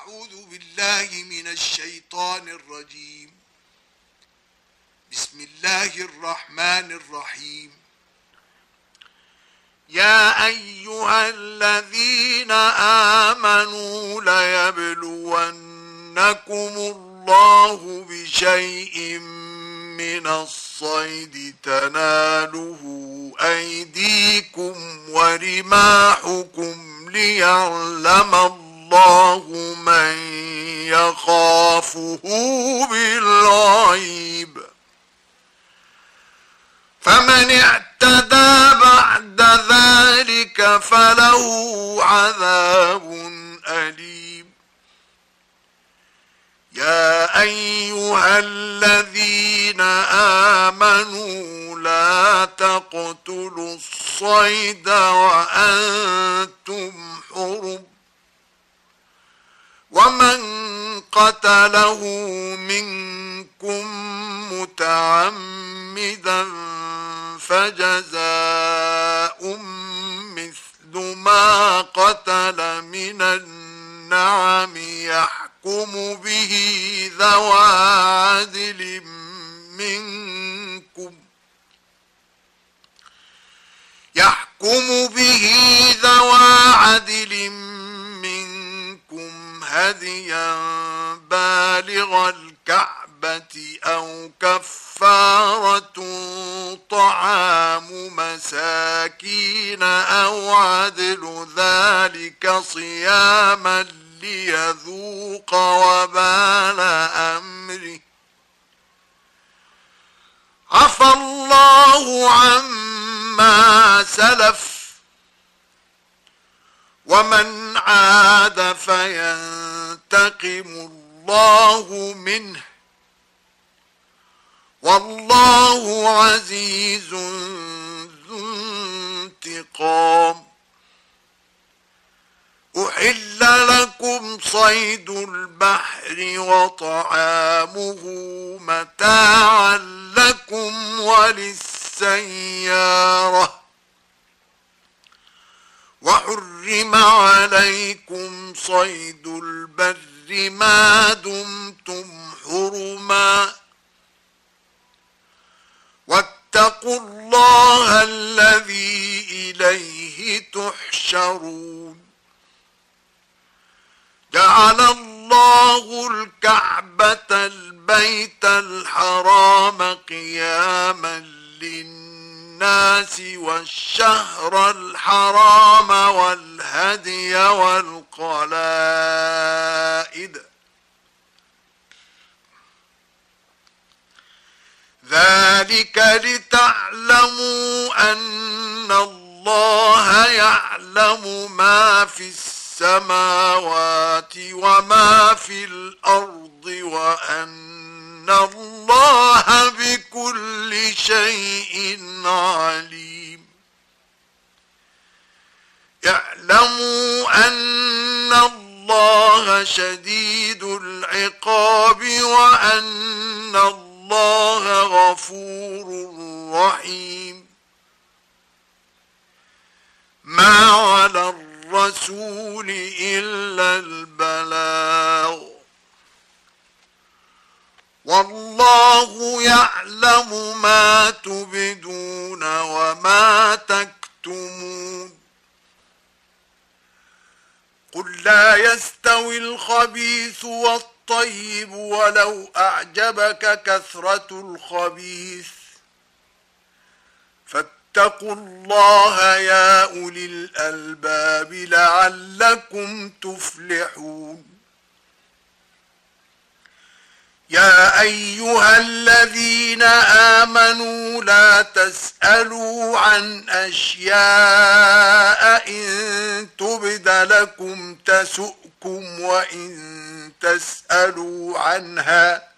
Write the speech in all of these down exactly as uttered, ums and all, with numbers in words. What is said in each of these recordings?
أعوذ بالله من الشيطان الرجيم. بسم الله الرحمن الرحيم. يا أيها الذين آمنوا ليبلونكم الله بشيء من الصيد تناله أيديكم ورماحكم ليعلم الله من يخافه بالغيب، فمن اعتدى بعد ذلك فله عذاب أليم. يا أيها الذين آمنوا لا تقتلوا الصيد وأنتم حرم، ومن قتله منكم متعمدا فجزاء مثل ما قتل من النعم يحكم به ذوى عدل منكم يحكم به ذوى عدل منكم هديا بالغ الكعبة أو كفارة طعام مساكين أو عدل ذلك صياما ليذوق وبال أمره. عفى الله عما سلف، ومن عاد فينتقم الله منه، والله عزيز ذو انتقام. أحل لكم صيد البحر وطعامه متاعا لكم وللسيارة، وحرم عليكم صيد البر ما دمتم حرما، واتقوا الله الذي إليه تحشرون. جعل الله الكعبة البيت الحرام قياما للناس والشهر الحرام والهدي والقلائد، ذلك لتعلموا أن الله يعلم ما في السماوات وما في الأرض، وأن الله بكل شيء عليم. اعلموا أن الله شديد العقاب، وأن الله غفور رحيم. ما على الرسول إلا البلاغ، والله يعلم ما تبدون وما تكتمون. قل لا يستوي الخبيث والطيب ولو أعجبك كثرة الخبيث، فاتقوا الله يا أولي الألباب لعلكم تفلحون. يا أيها الذين آمنوا لا تسألوا عن أشياء إن تبد لكم تسؤكم، وإن تسألوا عنها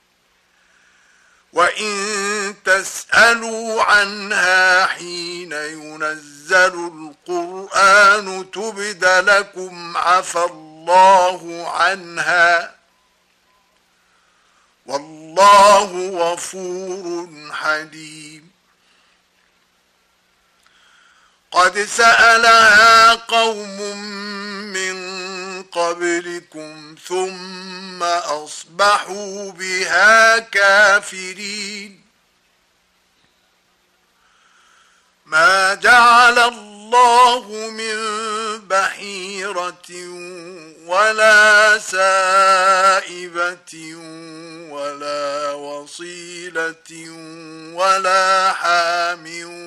وإن تسألوا عنها حين ينزل القرآن تبد لكم عفى الله عنها، والله غفور حليم. قد سألها قوم من قبلكم ثم أصبحوا بها كافرين ما جعل الله من بحيرة ولا سائبة ولا وصيلة ولا حام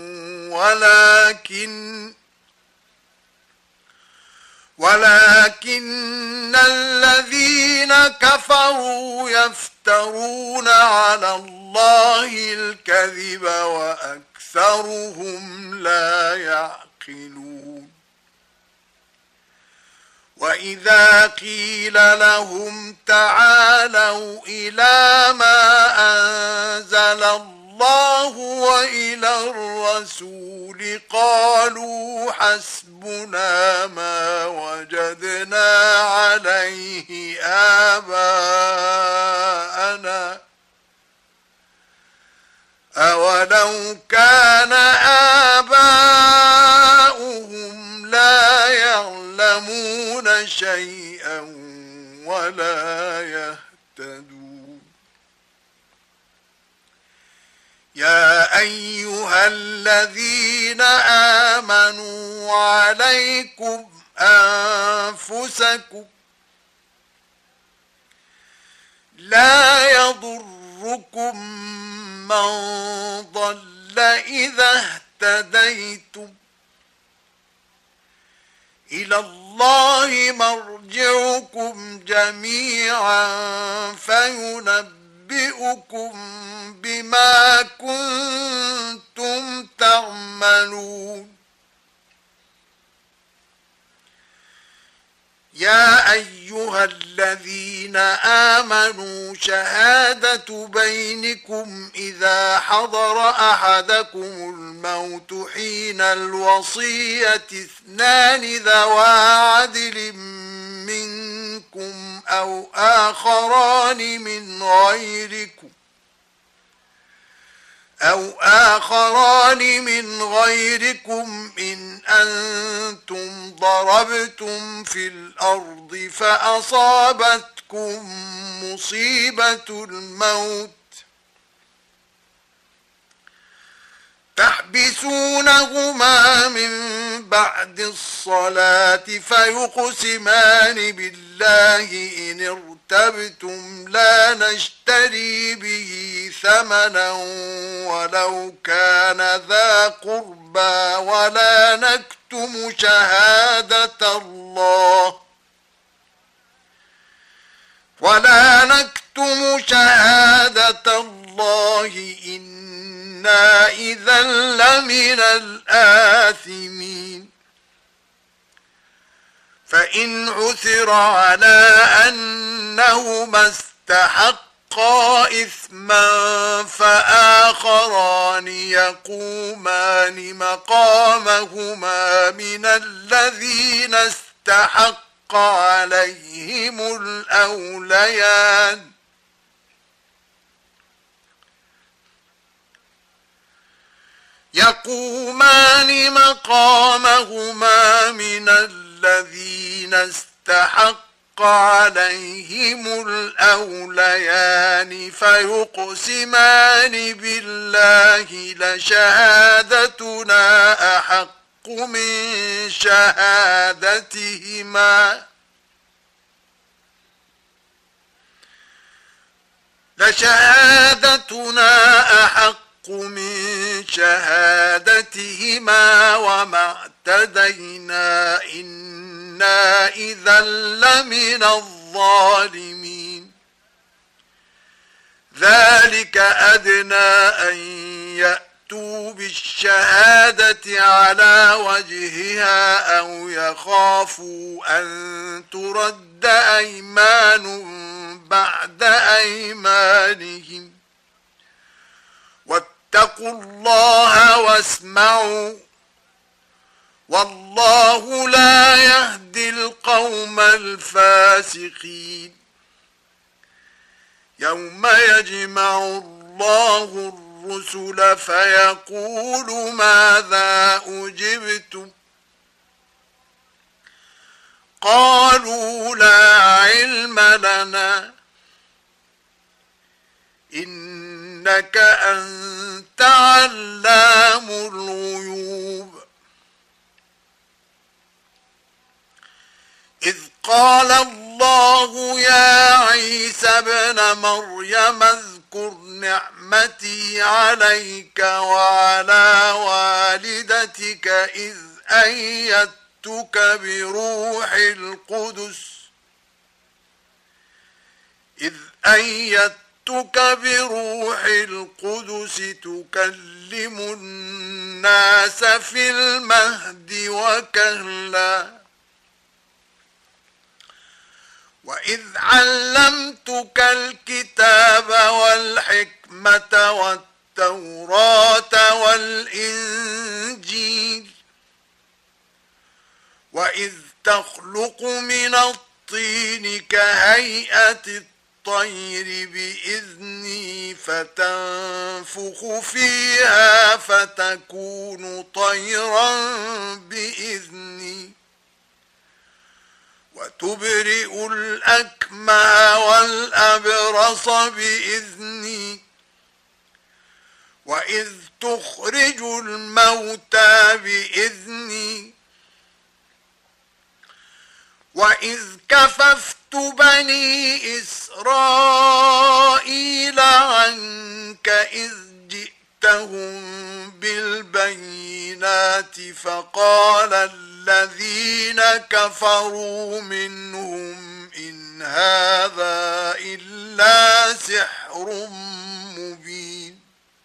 ولكن ولكن الذين كفروا يفترون على الله الكذب وأكثرهم لا يعقلون وإذا قيل لهم تعالوا إلى ما أنزل الله وإلى الرسول قالوا حسبنا ما وجدنا عليه آباءنا أولو كان آباؤهم لا يعلمون شيئا ولا يهتدون يا أيها الذين آمنوا عليكم أنفسكم لا يضركم من ضل إذا اهتديتم إلى الله مرجعكم جميعا فينبئكم بما كنتم تعملون يا أيها الذين آمنوا شهادة بينكم إذا حضر أحدكم الموت حين الوصية اثنان ذوى عدل منكم أو آخران من غيركم أو آخران من غيركم إن أنتم ضربتم في الأرض فأصابتكم مصيبة الموت تحبسونهما من بعد الصلاة فيقسمان بالله إن ارتبتم لا نشتري به ثمنا ولو كان ذا قربى ولا نكتم شهادة الله ولا نكتم شهادة الله إنا إذا لمن الآثمين فإن عثر على أنهما استحقا إثما فآخران يقومان مقامهما من الذين استحق عليهم الأوليان يقومان مقامهما من الذين استحق عليهم الأوليان فيقسمان بالله لشهادتنا أحق من شهادتهما لشهادتنا أحق من شهادتهما وما اعتدينا إنا إذا لمن الظالمين ذلك أدنى أن يأتوا بالشهادة على وجهها أو يخافوا أن ترد أيمان بعد أيمانهم واتقوا الله واسمعوا والله لا يهدي القوم الفاسقين يوم يجمع الله الرسل فيقول ماذا أجبتم قالوا لا علم لنا إنك أنت علام الغيوب إذ قال الله يا عيسى ابن مريم اذكر نعمتي عليك وعلى والدتك إذ أيدتك بروح القدس إذ أيدتك بروح القدس تكلم الناس في المهد وكهلا وإذ علمتك الكتاب والحكمة والتوراة والإنجيل وإذ تخلق من الطين كهيئة الطير بإذني فتنفخ فيها فتكون طيرا بإذني وتبرئ الأكمى والأبرص بإذني وإذ تخرج الموتى بإذني وإذ كففت بني إسرائيل عنك إذ جئتهم بالبينات فقال الذين كفروا منهم إن هذا إلا سحر مبين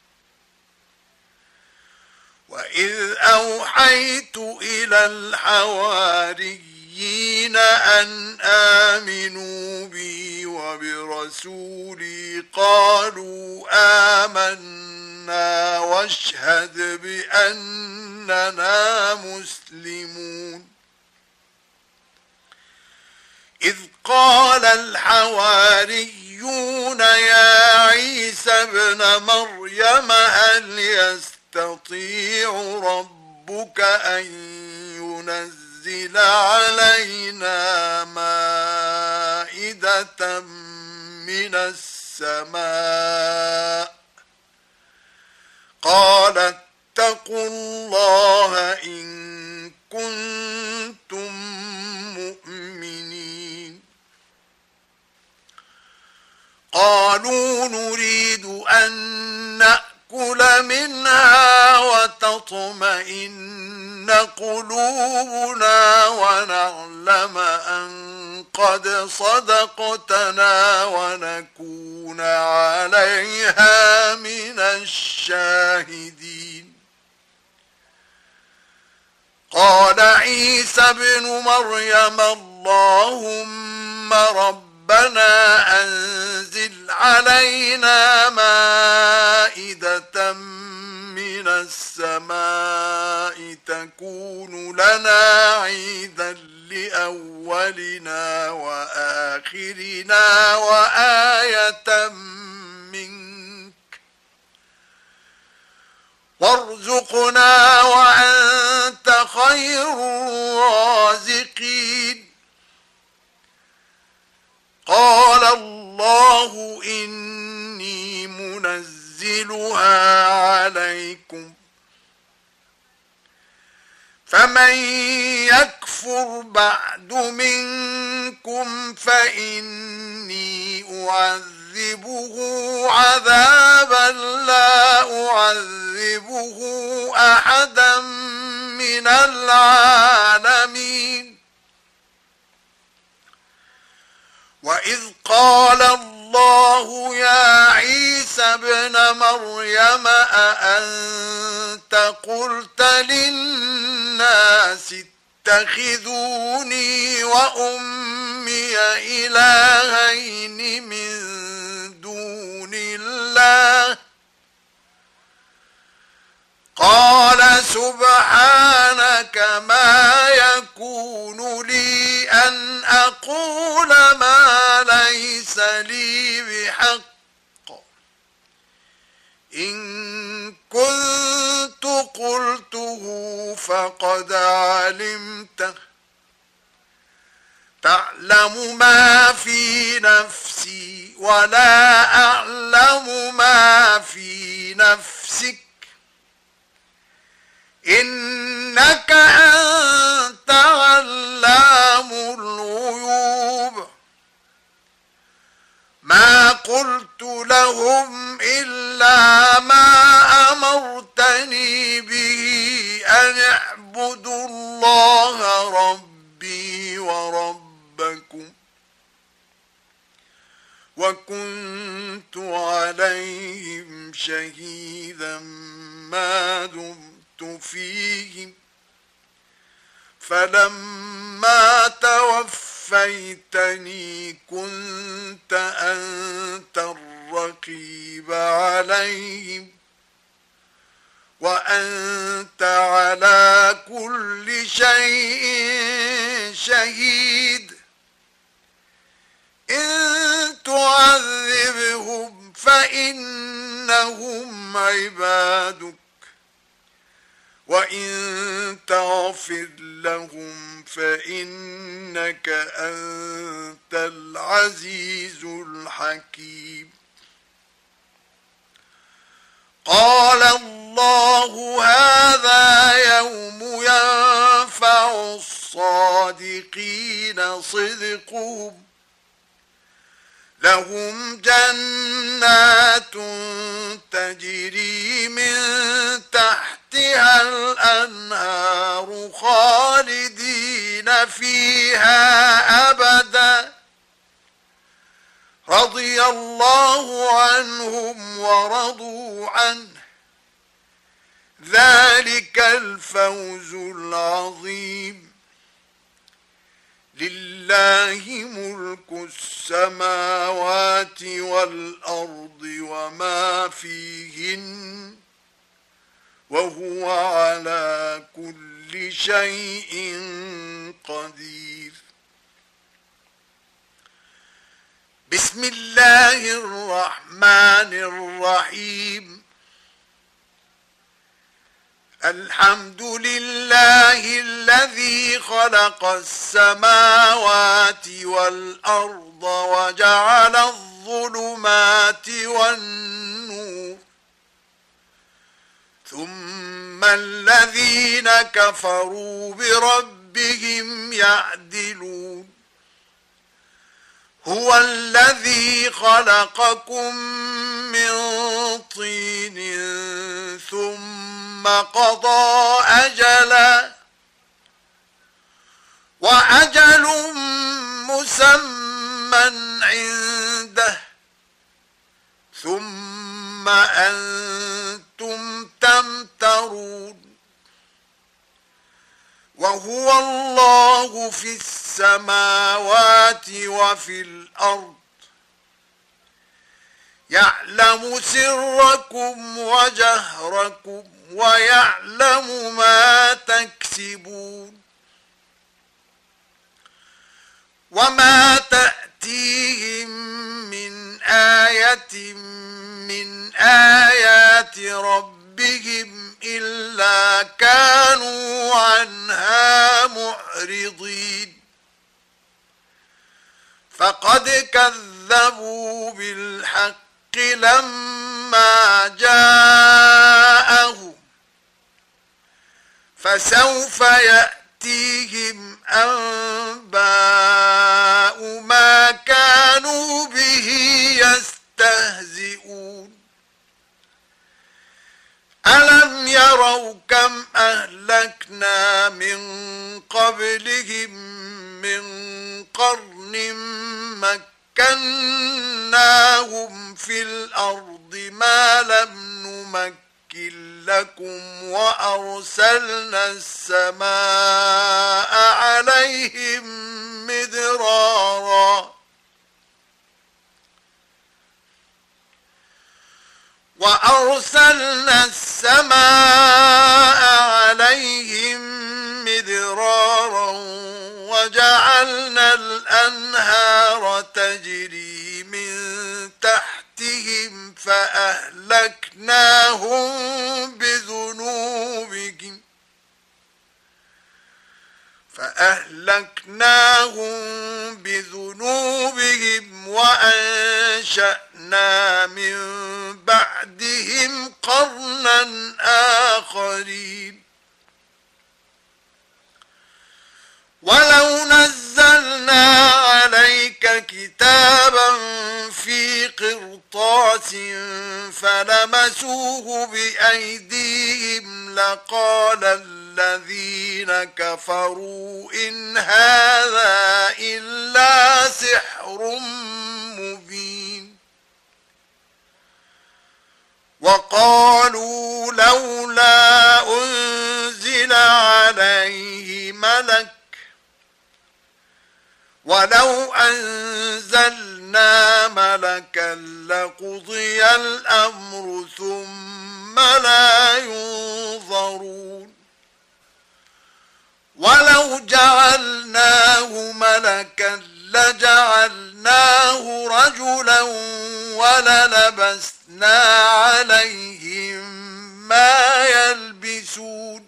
وإذ أوحيت إلى الحواريين أن آمنوا بي وبرسولي قالوا آمنا واشهد بأننا مسلمون إذ قال الحواريون يا عيسى ابن مريم هل يستطيع ربك أن ينزل علينا مائدة من السماء قال اتقوا الله إن كنتم مؤمنين قالوا نريد أن نأكل منها وتطمئن قلوبنا ونعلم أن قد صدقتنا ونكون عليها من الشاهدين قال عيسى ابن مريم اللهم ربنا أنزل علينا مائدة من السماء تكون لنا عيدا لأولنا وآخرنا وآية منك وارزقنا وأنت خير الرازقين قال الله إني منزلها عليكم فمن يكفر بعد منكم فإني أعذبه عذابا لا أعذبه أحدا من العالمين وإذ قال الله يا عيسى ابن مريم أأنت قلت للناس اتخذوني وأمي إلهين من دون الله قال سبحانك ما يكون لي أن أقول ما ليس لي بحق إن كنت قلته فقد علمته تعلم ما في نفسي ولا أعلم ما في نفسك إنك أنت علام الغيوب ما قلت لهم إلا ما أمرتني به أن اعبدوا الله ربي وربكم وكنت عليهم شهيدا ما دمت فيهم فلما توفيتني كنت أنت الرقيب عليهم وأنت على كل شيء شهيد إن تعذبهم فإنهم عبادك وإن تغفر لهم فإنك أنت العزيز الحكيم قال الله هذا يوم ينفع الصادقين صدقهم لهم جنات تجري من تحتها الأنهار خالدين فيها أبدا رضي الله عنهم ورضوا عنه ذلك الفوز العظيم لله ملك السماوات والأرض وما فيهن وهو على كل شيء قدير بسم الله الرحمن الرحيم الحمد لله الذي خلق السماوات والأرض وجعل الظلمات والنور ثم الذين كفروا بربهم يعدلون هو الذي خلقكم من طين ثم قضى أجلا وأجل مسمى عنده ثم أنتم تمترون وهو الله في السماوات وفي الأرض يعلم سركم وجهركم ويعلم ما تكسبون وما تأتيهم من آية من آيات ربهم إلا كانوا عنها معرضين فقد كذبوا بالحق لما جاءهم فسوف يأتيهم أنباء ما كانوا به يستهزئون ألم يروا كم أهلكنا من قبلهم من قرن مكناهم في الأرض ما لم نمكن لكم وأرسلنا السماء عليهم مدرارا وأرسلنا السماء عليهم مدرارا وجعلنا الأنهار تجري من تحتهم فأهلكناهم بذنوبهم فأهلكناهم بهم وأنشأنا من بعدهم قرنا آخرين ولو نزلنا عليك كتابا في قرطاس فلمسوه بأيديهم لقال الذين كفروا إن هذا إلا سحر مبين وقالوا لولا أنزل عليه ملك ولو أنزلنا ملكا لقضي الأمر ثم لا ينظرون ولو جعلناه ملكا لجعلناه رجلا وللبسنا عليهم ما يلبسون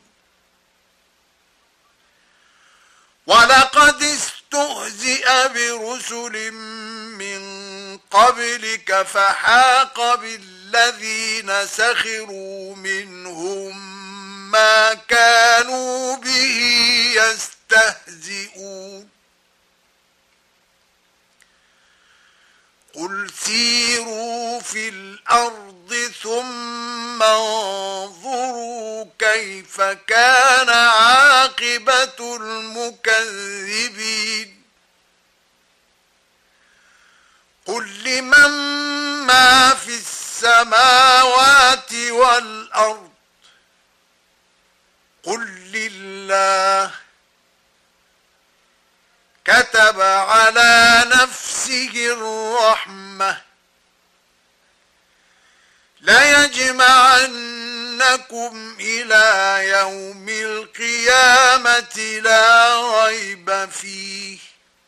ولقد استهزئ برسل من قبلك فحاق بالذين سخروا منهم ما كانوا به يستهزئون قل سيروا في الأرض ثم انظروا كيف كان عاقبة المكذبين قل لمن ما في السماوات والأرض قل لله كتب على نفسه الرحمة ليجمعنكم إلى يوم القيامة لا ريب فيه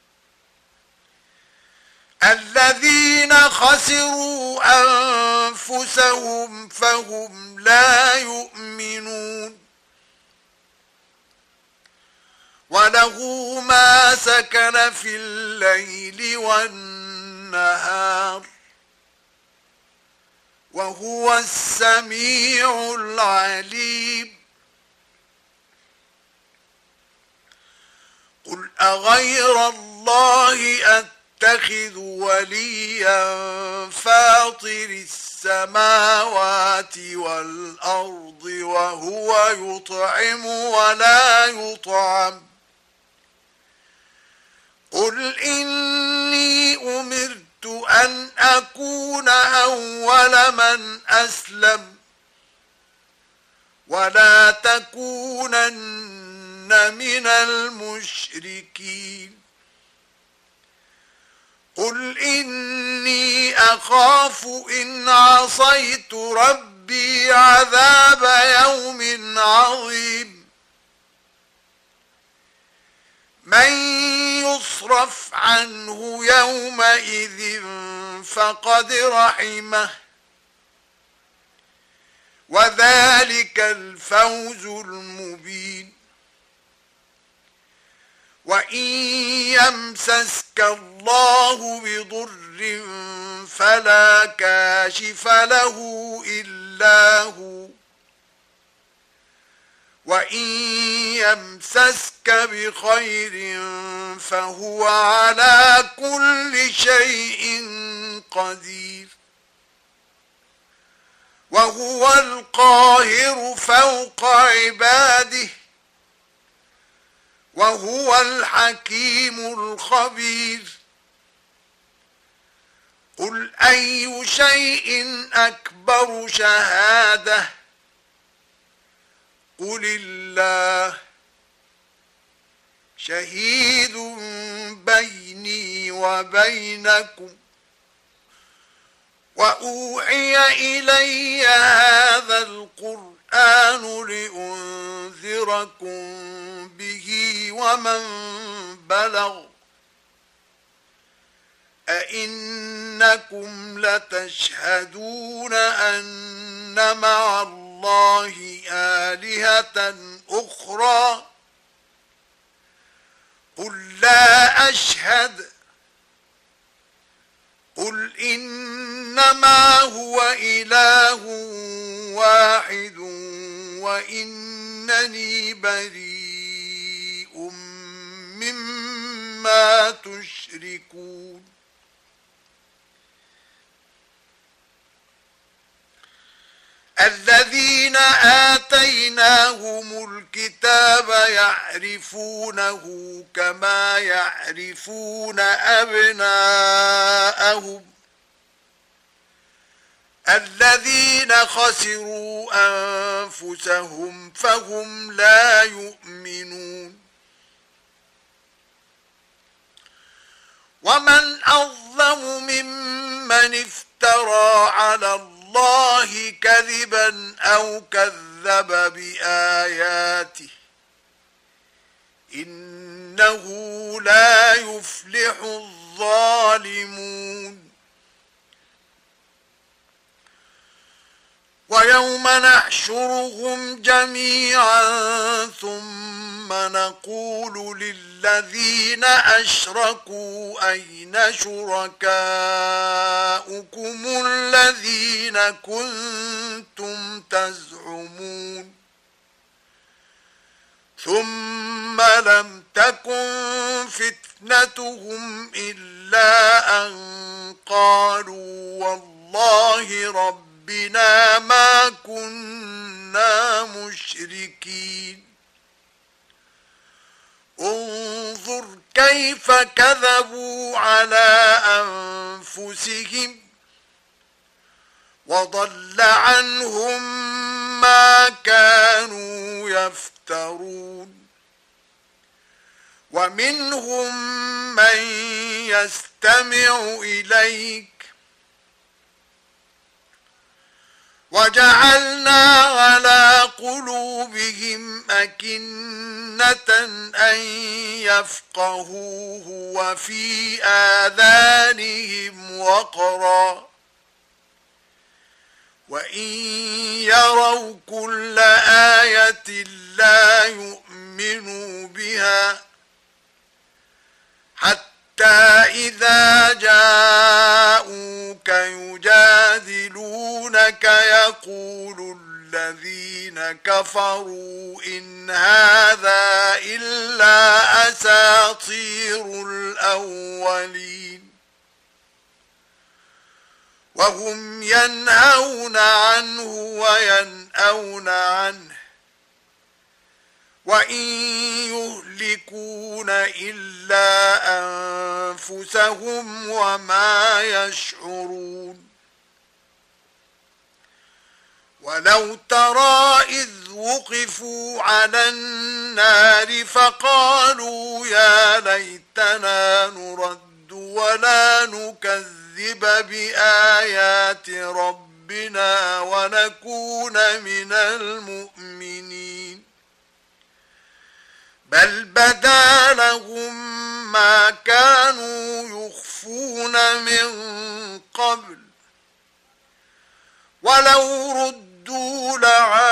الذين خسروا أنفسهم فهم لا يؤمنون وله ما سكن في الليل والنهار وهو السميع العليم قل أغير الله أتخذ وليا فاطر السماوات والأرض وهو يطعم ولا يطعم قل إني أمرت أن أكون أول من أسلم ولا تكونن من المشركين قل إني أخاف إن عصيت ربي عذاب يوم عظيم من يصرف عنه يومئذ فقد رحمه وذلك الفوز المبين وإن يمسسك الله بضر فلا كاشف له إلا هو وإن يمسسك بخير فهو على كل شيء قدير وهو القاهر فوق عباده وهو الحكيم الخبير قل أي شيء أكبر شهادة قل الله شهيد بيني وبينكم وأوحي إلي هذا القرآن لأنذركم به ومن بلغ أئنكم لتشهدون أن مع الله آلهة أخرى قل لا أشهد قل إنما هو إله واحد وإنني بريء مما تشركون الذين آتيناهم الكتاب يعرفونه كما يعرفون أبناءهم الذين خسروا أنفسهم فهم لا يؤمنون ومن أظلم ممن افترى على الله الله كذبا أو كذب بآياته إنه لا يفلح الظالمون ويوم نحشرهم جميعا ثم نقول للذين أشركوا أين شركاؤكم الذين كنتم تزعمون ثم لم تكن فتنتهم إلا أن قالوا والله رب بنا ما كنا مشركين انظر كيف كذبوا على أنفسهم وضل عنهم ما كانوا يفترون ومنهم من يستمع إليك وجعلنا على قلوبهم أكنة أن يفقهوه وفي آذانهم وقرا وإن يروا كل آية لا يؤمنوا بها حتى إذا جاءوك يجادلونك يقول الذين كفروا إن هذا إلا أساطير الأولين وهم ينهون عنه وينأون عنه وإن يهلكون إلا أنفسهم وما يشعرون ولو ترى إذ وقفوا على النار فقالوا يا ليتنا نرد ولا نكذب بآيات ربنا ونكون من المؤمنين بل بدا لهم ما كانوا يخفون من قبل ولو ردوا لعادوا